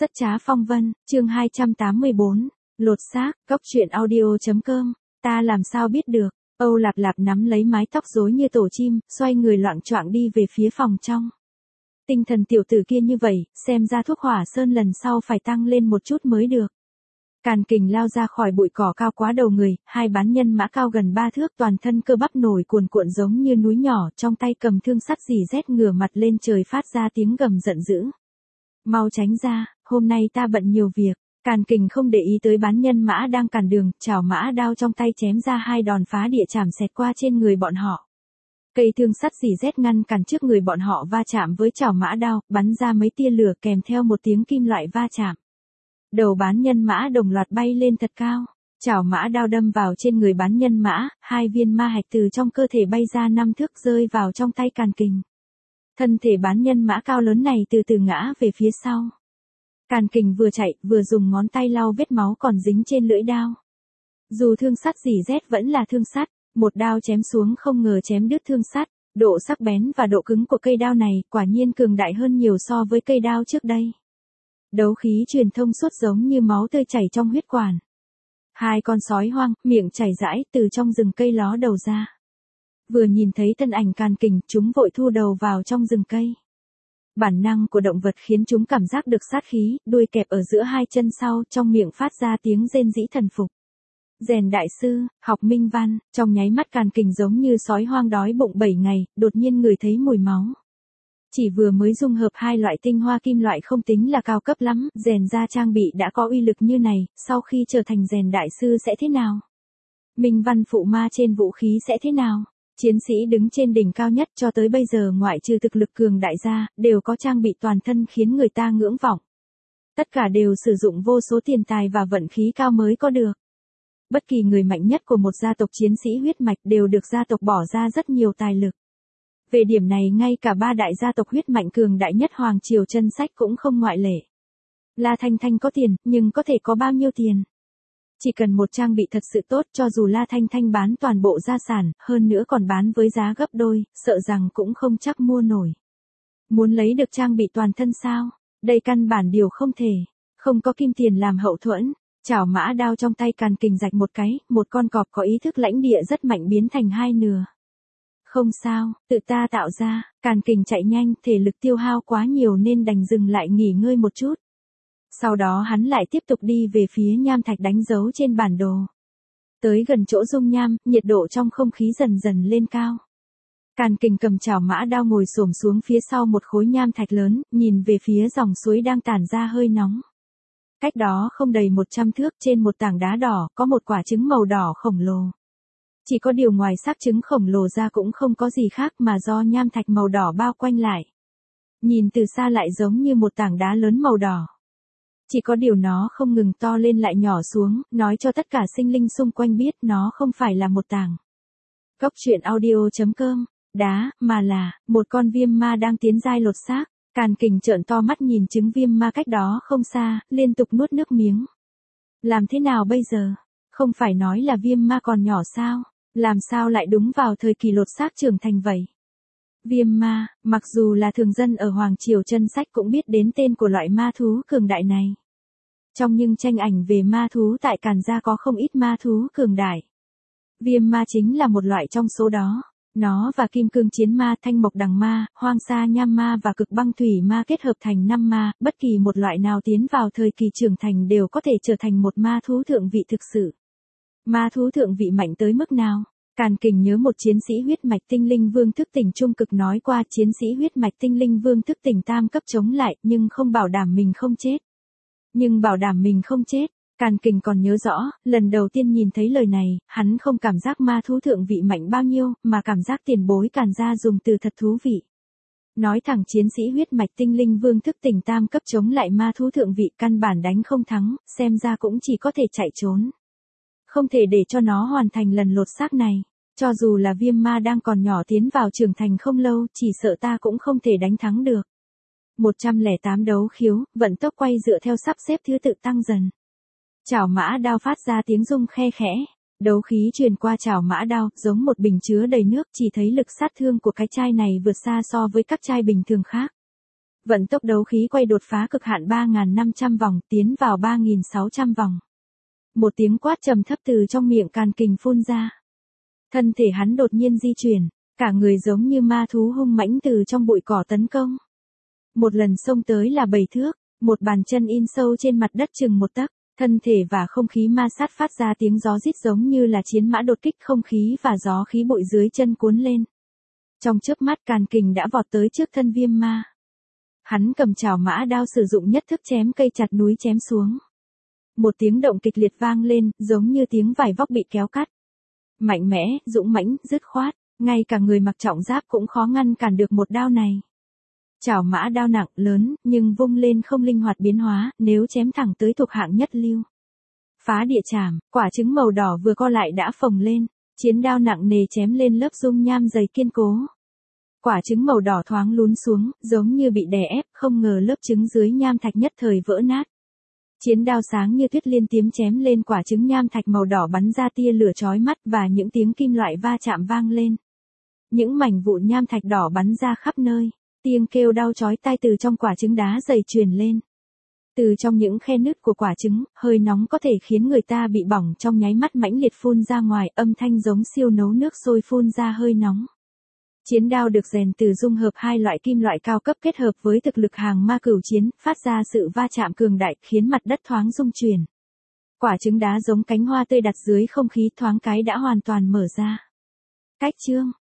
Rất trá phong vân, chương 284, lột xác, cóc truyện audio.com, ta làm sao biết được, Âu Lạp Lạp nắm lấy mái tóc rối như tổ chim, xoay người loạng choạng đi về phía phòng trong. Tinh thần tiểu tử kia như vậy, xem ra thuốc hỏa sơn lần sau phải tăng lên một chút mới được. Càn Kình lao ra khỏi bụi cỏ cao quá đầu người, hai bán nhân mã cao gần 3 thước, toàn thân cơ bắp nổi cuồn cuộn giống như núi nhỏ, trong tay cầm thương sắt rỉ rét, ngửa mặt lên trời phát ra tiếng gầm giận dữ. Mau tránh ra, hôm nay ta bận nhiều việc. Càn Kình không để ý tới bán nhân mã đang cản đường, chảo mã đao trong tay chém ra hai đòn phá địa chảm xẹt qua trên người bọn họ. Cây thương sắt rỉ rét ngăn cản trước người bọn họ va chạm với chảo mã đao, bắn ra mấy tia lửa kèm theo một tiếng kim loại va chạm. Đầu bán nhân mã đồng loạt bay lên thật cao, chảo mã đao đâm vào trên người bán nhân mã, hai viên ma hạch từ trong cơ thể bay ra 5 thước rơi vào trong tay Càn Kình. Thân thể bán nhân mã cao lớn này từ từ ngã về phía sau. Càn Kình vừa chạy, vừa dùng ngón tay lau vết máu còn dính trên lưỡi đao. Dù thương sắt rỉ rét vẫn là thương sắt, một đao chém xuống không ngờ chém đứt thương sắt, độ sắc bén và độ cứng của cây đao này quả nhiên cường đại hơn nhiều so với cây đao trước đây. Đấu khí truyền thông suốt giống như máu tươi chảy trong huyết quản. Hai con sói hoang, miệng chảy rãi từ trong rừng cây ló đầu ra. Vừa nhìn thấy thân ảnh Càn Kình, chúng vội thu đầu vào trong rừng cây. Bản năng của động vật khiến chúng cảm giác được sát khí, đuôi kẹp ở giữa hai chân sau, trong miệng phát ra tiếng rên rỉ thần phục. Rèn đại sư, học minh văn, trong nháy mắt Càn Kình giống như sói hoang đói bụng 7 ngày, đột nhiên ngửi thấy mùi máu. Chỉ vừa mới dung hợp hai loại tinh hoa kim loại không tính là cao cấp lắm, rèn ra trang bị đã có uy lực như này, sau khi trở thành rèn đại sư sẽ thế nào? Minh văn phụ ma trên vũ khí sẽ thế nào? Chiến sĩ đứng trên đỉnh cao nhất cho tới bây giờ ngoại trừ thực lực cường đại gia, đều có trang bị toàn thân khiến người ta ngưỡng vọng. Tất cả đều sử dụng vô số tiền tài và vận khí cao mới có được. Bất kỳ người mạnh nhất của một gia tộc chiến sĩ huyết mạch đều được gia tộc bỏ ra rất nhiều tài lực. Về điểm này ngay cả ba đại gia tộc huyết mạnh cường đại nhất Hoàng Triều Chân Sách cũng không ngoại lệ. La Thanh Thanh có tiền, nhưng có thể có bao nhiêu tiền? Chỉ cần một trang bị thật sự tốt, cho dù La Thanh Thanh bán toàn bộ gia sản, hơn nữa còn bán với giá gấp đôi, sợ rằng cũng không chắc mua nổi. Muốn lấy được trang bị toàn thân sao? Đây căn bản điều không thể. Không có kim tiền làm hậu thuẫn. Chảo mã đao trong tay Càn Kình rạch một cái, một con cọp có ý thức lãnh địa rất mạnh biến thành hai nửa. Không sao, tự ta tạo ra. Càn Kình chạy nhanh, thể lực tiêu hao quá nhiều nên đành dừng lại nghỉ ngơi một chút. Sau đó hắn lại tiếp tục đi về phía nham thạch đánh dấu trên bản đồ. Tới gần chỗ dung nham, nhiệt độ trong không khí dần dần lên cao. Càn Kình cầm chảo mã đao ngồi xổm xuống phía sau một khối nham thạch lớn, nhìn về phía dòng suối đang tản ra hơi nóng. Cách đó không đầy 100 thước, trên một tảng đá đỏ, có một quả trứng màu đỏ khổng lồ. Chỉ có điều ngoài xác trứng khổng lồ ra cũng không có gì khác mà do nham thạch màu đỏ bao quanh lại. Nhìn từ xa lại giống như một tảng đá lớn màu đỏ. Chỉ có điều nó không ngừng to lên lại nhỏ xuống, nói cho tất cả sinh linh xung quanh biết nó không phải là một tảng. Cóc truyện audio.com, đá, mà là một con viêm ma đang tiến giai lột xác. Càn Kình trợn to mắt nhìn trứng viêm ma cách đó không xa, liên tục nuốt nước miếng. Làm thế nào bây giờ? Không phải nói là viêm ma còn nhỏ sao? Làm sao lại đúng vào thời kỳ lột xác trưởng thành vậy? Viêm ma, mặc dù là thường dân ở Hoàng Triều Chân Sách cũng biết đến tên của loại ma thú cường đại này. Trong những tranh ảnh về ma thú tại Càn gia có không ít ma thú cường đại. Viêm ma chính là một loại trong số đó. Nó và kim cương chiến ma, thanh mộc đằng ma, hoang sa nham ma và cực băng thủy ma kết hợp thành 5 ma, bất kỳ một loại nào tiến vào thời kỳ trưởng thành đều có thể trở thành một ma thú thượng vị thực sự. Ma thú thượng vị mạnh tới mức nào? Càn Kình nhớ một chiến sĩ huyết mạch tinh linh vương thức tỉnh trung cực nói qua, chiến sĩ huyết mạch tinh linh vương thức tỉnh tam cấp chống lại, nhưng không bảo đảm mình không chết. Nhưng bảo đảm mình không chết. Càn Kình còn nhớ rõ, lần đầu tiên nhìn thấy lời này, hắn không cảm giác ma thú thượng vị mạnh bao nhiêu, mà cảm giác tiền bối Càn gia dùng từ thật thú vị. Nói thẳng chiến sĩ huyết mạch tinh linh vương thức tỉnh tam cấp chống lại ma thú thượng vị, căn bản đánh không thắng, xem ra cũng chỉ có thể chạy trốn. Không thể để cho nó hoàn thành lần lột xác này. Cho dù là viêm ma đang còn nhỏ tiến vào trưởng thành không lâu, chỉ sợ ta cũng không thể đánh thắng được. 108 đấu khiếu, vận tốc quay dựa theo sắp xếp thứ tự tăng dần. Chảo mã đao phát ra tiếng rung khe khẽ. Đấu khí truyền qua chảo mã đao, giống một bình chứa đầy nước, chỉ thấy lực sát thương của cái chai này vượt xa so với các chai bình thường khác. Vận tốc đấu khí quay đột phá cực hạn 3.500 vòng, tiến vào 3.600 vòng. Một tiếng quát trầm thấp từ trong miệng Càn Kình phun ra. Thân thể hắn đột nhiên di chuyển, cả người giống như ma thú hung mãnh từ trong bụi cỏ tấn công. Một lần xông tới là 7 thước, một bàn chân in sâu trên mặt đất chừng 1 tấc, thân thể và không khí ma sát phát ra tiếng gió rít giống như là chiến mã đột kích, không khí và gió khí bụi dưới chân cuốn lên. Trong chớp mắt Càn Kình đã vọt tới trước thân Viêm Ma. Hắn cầm chảo mã đao sử dụng nhất thức chém cây chặt núi chém xuống. Một tiếng động kịch liệt vang lên, giống như tiếng vải vóc bị kéo cắt. Mạnh mẽ, dũng mãnh, dứt khoát, ngay cả người mặc trọng giáp cũng khó ngăn cản được một đao này. Chảo mã đao nặng, lớn, nhưng vung lên không linh hoạt biến hóa, nếu chém thẳng tới thuộc hạng nhất lưu. Phá địa chảm, quả trứng màu đỏ vừa co lại đã phồng lên, chiến đao nặng nề chém lên lớp dung nham dày kiên cố. Quả trứng màu đỏ thoáng lún xuống, giống như bị đè ép, không ngờ lớp trứng dưới nham thạch nhất thời vỡ nát. Chiến đao sáng như tuyết liên tiếm chém lên quả trứng nham thạch màu đỏ bắn ra tia lửa chói mắt và những tiếng kim loại va chạm vang lên. Những mảnh vụn nham thạch đỏ bắn ra khắp nơi, tiếng kêu đau chói tai từ trong quả trứng đá dày truyền lên. Từ trong những khe nứt của quả trứng, hơi nóng có thể khiến người ta bị bỏng trong nháy mắt mãnh liệt phun ra ngoài, âm thanh giống siêu nấu nước sôi phun ra hơi nóng. Chiến đao được rèn từ dung hợp hai loại kim loại cao cấp kết hợp với thực lực hàng ma cửu chiến, phát ra sự va chạm cường đại khiến mặt đất thoáng rung chuyển. Quả trứng đá giống cánh hoa tươi đặt dưới không khí thoáng cái đã hoàn toàn mở ra. Cách chương